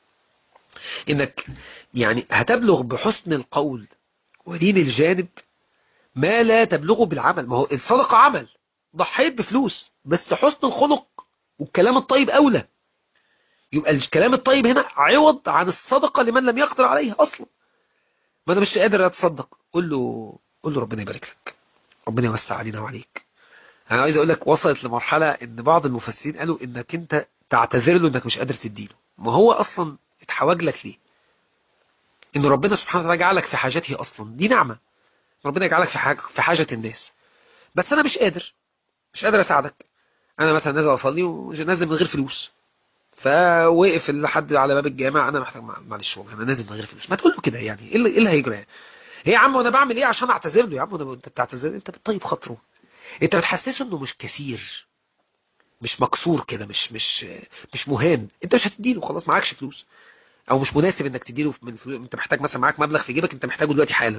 إنك يعني هتبلغ بحسن القول ولين الجانب ما لا تبلغه بالعمل. ما هو الصدقة عمل، ضحيت بفلوس، بس حسن الخلق والكلام الطيب أولى. يبقى الكلام الطيب هنا عوض عن الصدقة لمن لم يقدر عليها أصلا. ما أنا مش قادر أتصدق، قول له ربنا يبارك لك، ربنا يوسع علينا وعليك. انا عايز اقول لك وصلت لمرحلة ان بعض المفسرين قالوا انك انت تعتذر له انك مش قادر تديله. ما هو اصلا اتحوج لك ليه؟ ان ربنا سبحانه وتعالى جعلك في حاجته اصلا، دي نعمة. ربنا يجعلك في حاجة الناس، بس انا مش قادر اساعدك. انا مثلا نازل اصلي ونازل من غير فلوس، فوقف لحد على باب الجامع، انا محتاج معلش والله انا نازل من غير فلوس. ما تقول له كده، يعني ايه اللي هيجرى يعني؟ ايه يا عم وانا بعمل ايه عشان اعتذر له؟ يا عم انت بتعتذر، انت بتطيب خاطره، انت بتحسسه انه مش كثير، مش مكسور كده، مش مهان. انت مش هتديله، خلاص معكش فلوس، او مش مناسب انك تديله من فلوس. انت محتاج مثلا معاك مبلغ في جيبك انت محتاجه دلوقتي حالا،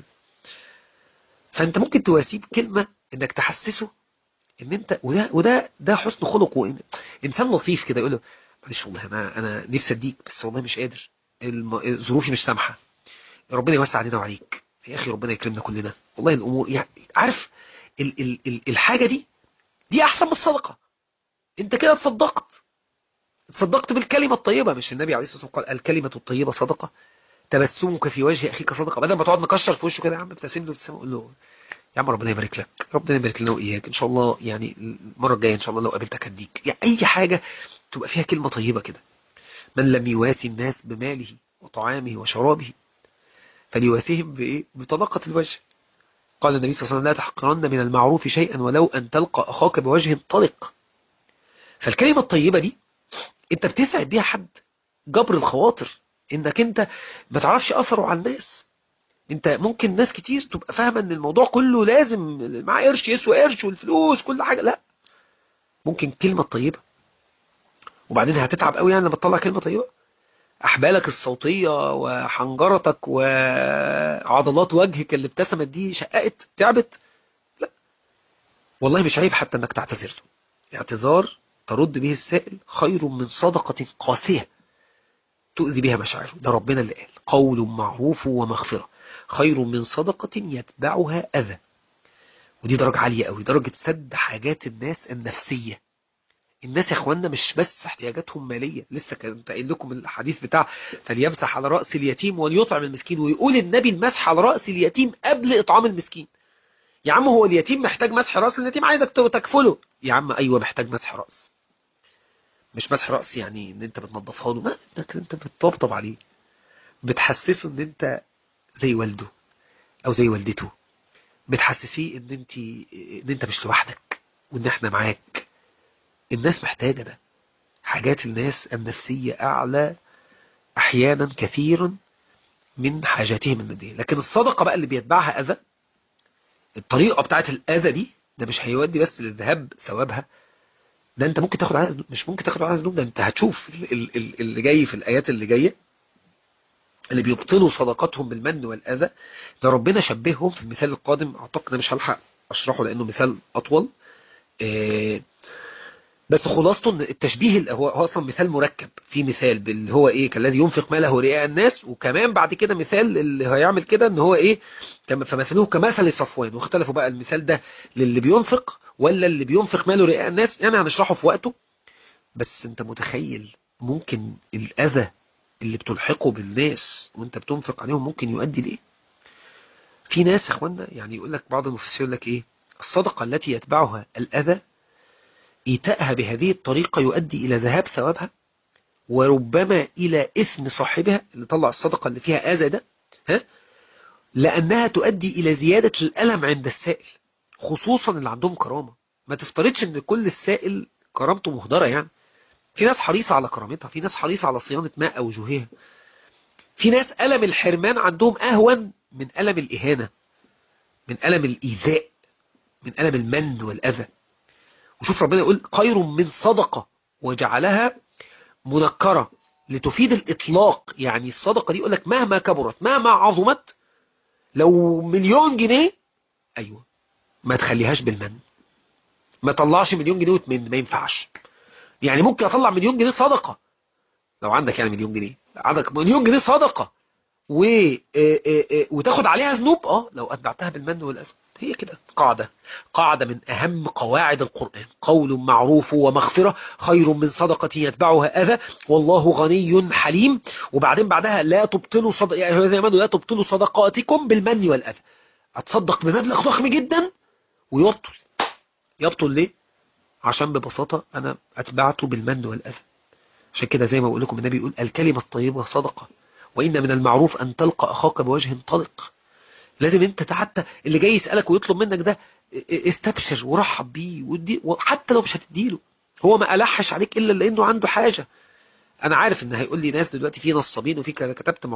فانت ممكن تواسيه بكلمه انك تحسسه ان انت، وده حسن خلق، وانسان لطيف كده، يقول له معلش والله انا نفسي اديك بس والله مش قادر، ظروفي مش سامحه، ربنا يوسع علينا وعليك يا اخي، ربنا يكرمنا كلنا والله الامور يعني. عارف الحاجه دي احسن من الصدقه. انت كده تصدقت بالكلمة الطيبة. مش النبي عليه الصلاة والسلام قال الكلمة الطيبة صدقة؟ تبسمك في وجه أخيك صدقة. بدل ما تقعد مكشر في وشه كده، يا عم ابتسم له ابتسامة، قول له يا عم ربنا يبارك لك، ربنا يبارك لنا وإياك إن شاء الله، يعني المرة الجاية إن شاء الله لو قابلتك هديك، يعني أي حاجة تبقى فيها كلمة طيبة كده. من لم يواسي الناس بماله وطعامه وشرابه فليواسيهم بإيه؟ بطلاقة الوجه. قال النبي صلى الله عليه وسلم لا تحقرن من المعروف شيئا ولو أن تلقى أخاك بوجه طلق. فالكلمة الطيبة دي انت بتسعد بيها حد، جبر الخواطر، انك انت ما تعرفش اثره على الناس. انت ممكن ناس كتير تبقى فاهمه ان الموضوع كله لازم معاه قرش يسوى قرش والفلوس كل حاجه، لا، ممكن كلمه طيبه، وبعدين هتتعب قوي يعني لما تطلع كلمه طيبه. احبالك الصوتيه وحنجرتك وعضلات وجهك اللي ابتسمت دي تعبت، لا والله مش عيب حتى انك تعتذر له. اعتذار ترد به السائل خير من صدقة قاسية تؤذي بها مشاعره. ده ربنا اللي قال قول معروف ومغفرة خير من صدقة يتبعها أذى. ودي درجة عالية قوي، درجة سد حاجات الناس النفسية. الناس يا اخوانا مش بس احتياجاتهم مالية، لسه كنت قايل لكم الحديث بتاع فليمسح على رأس اليتيم وليطعم المسكين، ويقول النبي المسح على رأس اليتيم قبل إطعام المسكين. يا عم هو اليتيم محتاج مسح رأس؟ اليتيم عايزك تكفله. يا عم ايوه محتاج مسح رأس، مش مسح رأس يعني ان انت بتنظفها له، ما انت بتطبطب عليه، بتحسسه ان انت زي والده او زي والدته، بتحسسيه ان انت مش لوحدك وان احنا معاك. الناس محتاجة ده. حاجات الناس النفسية اعلى احيانا كثيرا من حاجاتهم المادية. لكن الصدقة بقى اللي بيتبعها اذى، الطريقة بتاعت الاذى دي، ده مش هيودي بس للذهاب ثوابها، ده انت ممكن تاخد عليها، مش ممكن تاخد عليها ذنوب. ده انت هتشوف اللي جاي في الايات اللي جايه، اللي بيبطلوا صدقاتهم بالمن والاذى، ده ربنا شبههم في المثال القادم. اعتقد انا مش هلحق اشرحه لانه مثال اطول، بس خلاصته ان التشبيه هو اصلا مثال مركب. في مثال اللي هو ايه كالذي ينفق ماله رئاء الناس، وكمان بعد كده مثال اللي هيعمل كده ان هو ايه فمثله كمثل صفوان. واختلفوا بقى المثال ده للي بينفق ولا اللي بينفق ماله رئاء الناس، يعني هنشرحه في وقته. بس انت متخيل ممكن الاذى اللي بتلحقه بالناس وانت بتنفق عليهم ممكن يؤدي ليه؟ في ناس يا اخوانا يعني يقول لك، بعض المفسرين يقول لك ايه، الصدقة التي يتبعها الاذى ايتاءها بهذه الطريقة يؤدي الى ذهاب ثوابها، وربما الى اثم صاحبها اللي طلع الصدقة اللي فيها اذى ده، ها، لانها تؤدي الى زيادة الالم عند السائل، خصوصا اللي عندهم كرامة. ما تفترضش ان كل السائل كرامته مهدرة يعني. في ناس حريصة على كرامتها، في ناس حريصة على صيانة ماء أوجهها، في ناس ألم الحرمان عندهم أهون من ألم الإهانة، من ألم الإيذاء، من ألم المن والأذى. وشوف ربنا يقول خير من صدقة، وجعلها منكرة لتفيد الإطلاق. يعني الصدقة دي يقول لك مهما كبرت مهما عظمت، لو 1,000,000 جنيه، أيوة، ما تخليهاش بالمن. ما طلعش 1,000,000 جنيه وتمن، ما ينفعش. يعني ممكن أطلع 1,000,000 جنيه صدقة، لو عندك يعني 1,000,000 جنيه، عندك 1,000,000 جنيه صدقة وتاخد عليها ذنوب، لو أتبعتها بالمن والأذى. هي كده قاعدة من أهم قواعد القرآن، قول معروف ومغفرة خير من صدقة يتبعها أذى والله غني حليم. وبعدين بعدها لا تبطلوا لا تبطلوا صدقاتكم بالمن والأذى. هتصدق بمبلغ ضخم جدا يبطل ليه؟ عشان ببساطة أنا أتبعته بالمن والأذى. عشان كده زي ما بقول لكم النبي يقول الكلمة الطيبة صدقة، وإن من المعروف أن تلقى أخاك بوجه طلق. لازم انت حتى اللي جاي يسألك ويطلب منك ده استبشر ورحب بيه وحتى لو مش هتديله، هو ما ألحش عليك إلا لأنه عنده حاجة. أنا عارف إن هيقول لي ناس دلوقتي في نصابين، وفي كتبت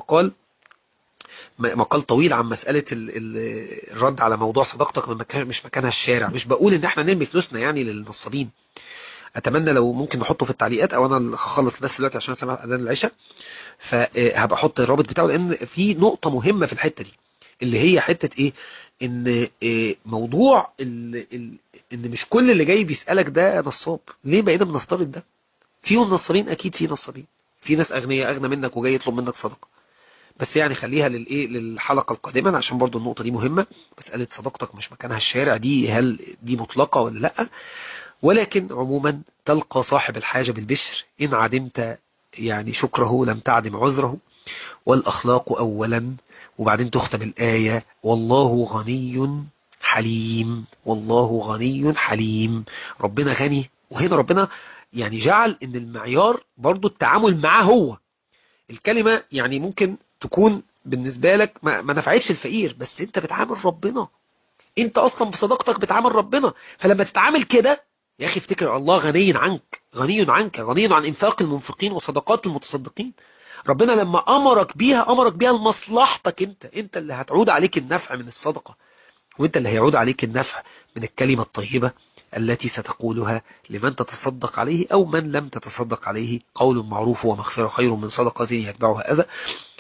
مقال طويل عن مسألة الرد على موضوع صداقتك من مكان مش مكانها الشارع. مش بقول إن احنا نرمي فلوسنا يعني للنصابين. اتمنى لو ممكن نحطه في التعليقات، او انا هخلص بس دلوقتي عشان سمع اذان العشاء، فهبقى احط الرابط بتاعه، لان في نقطة مهمة في الحتة دي، اللي هي حتة ايه، ان موضوع ان مش كل اللي جاي بيسألك ده نصاب. ليه بقينا بنفترض ده؟ فيهم نصابين، اكيد في نصابين، في ناس اغنياء اغنى منك وجاي يطلب منك صدقة. بس يعني خليها للحلقة القادمة، عشان برضو النقطة دي مهمة. مسألة صداقتك مش مكانها الشارع دي، هل دي مطلقة ولا لا؟ ولكن عموما تلقى صاحب الحاجة بالبشر، إن عدمت يعني شكره لم تعدم عذره، والأخلاق أولا. وبعدين تختم الآية والله غني حليم، والله غني حليم. ربنا غني، وهنا ربنا يعني جعل ان المعيار برضو التعامل معاه هو. الكلمة يعني ممكن تكون بالنسبة لك ما نفعتش الفقير، بس انت بتعامل ربنا، انت اصلا بصداقتك بتعامل ربنا. فلما تتعامل كده يا اخي افتكر الله غني عنك، غني عنك، غني عن انفاق المنفقين وصدقات المتصدقين. ربنا لما امرك بيها لمصلحتك، انت اللي هتعود عليك النفع من الصدقة، وانت اللي هيعود عليك النفع من الكلمة الطيبة التي ستقولها لمن تتصدق عليه او من لم تتصدق عليه. قول معروف ومغفرة خير من صدقة يتبعها اذى.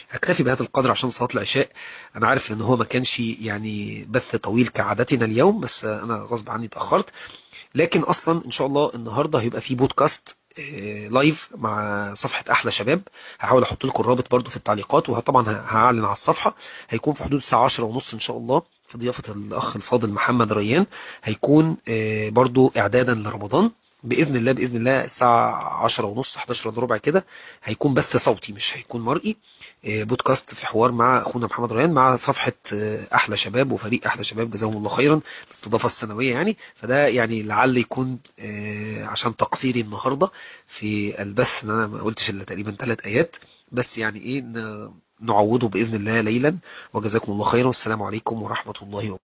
هكتفي بهذا القدر عشان صلاة العشاء. انا عارف ان هو ما كانش يعني بث طويل كعادتنا اليوم، بس انا غصب عني اتأخرت. لكن اصلا ان شاء الله النهارده هيبقى في بودكاست لايف مع صفحة احلى شباب. هحاول احط لكم الرابط برضو في التعليقات، وطبعا هعلن على الصفحة. هيكون في حدود الساعة 10 ونص ان شاء الله، في ضيافة الاخ الفاضل محمد ريان. هيكون برضو اعدادا لرمضان باذن الله. باذن الله الساعه 10 ونص 11 الا ربع كده هيكون بث صوتي مش هيكون مرئي. بودكاست في حوار مع اخونا محمد ريان مع صفحه احلى شباب وفريق احلى شباب، جزاهم الله خيرا الاستضافه السنويه يعني. فده يعني لعل يكون عشان تقصيري النهارده في البث ان انا ما قلتش الا تقريبا 3 ايات. بس يعني ايه نعوضه باذن الله ليلا. وجزاكم الله خيرا، والسلام عليكم ورحمه الله وبركاته.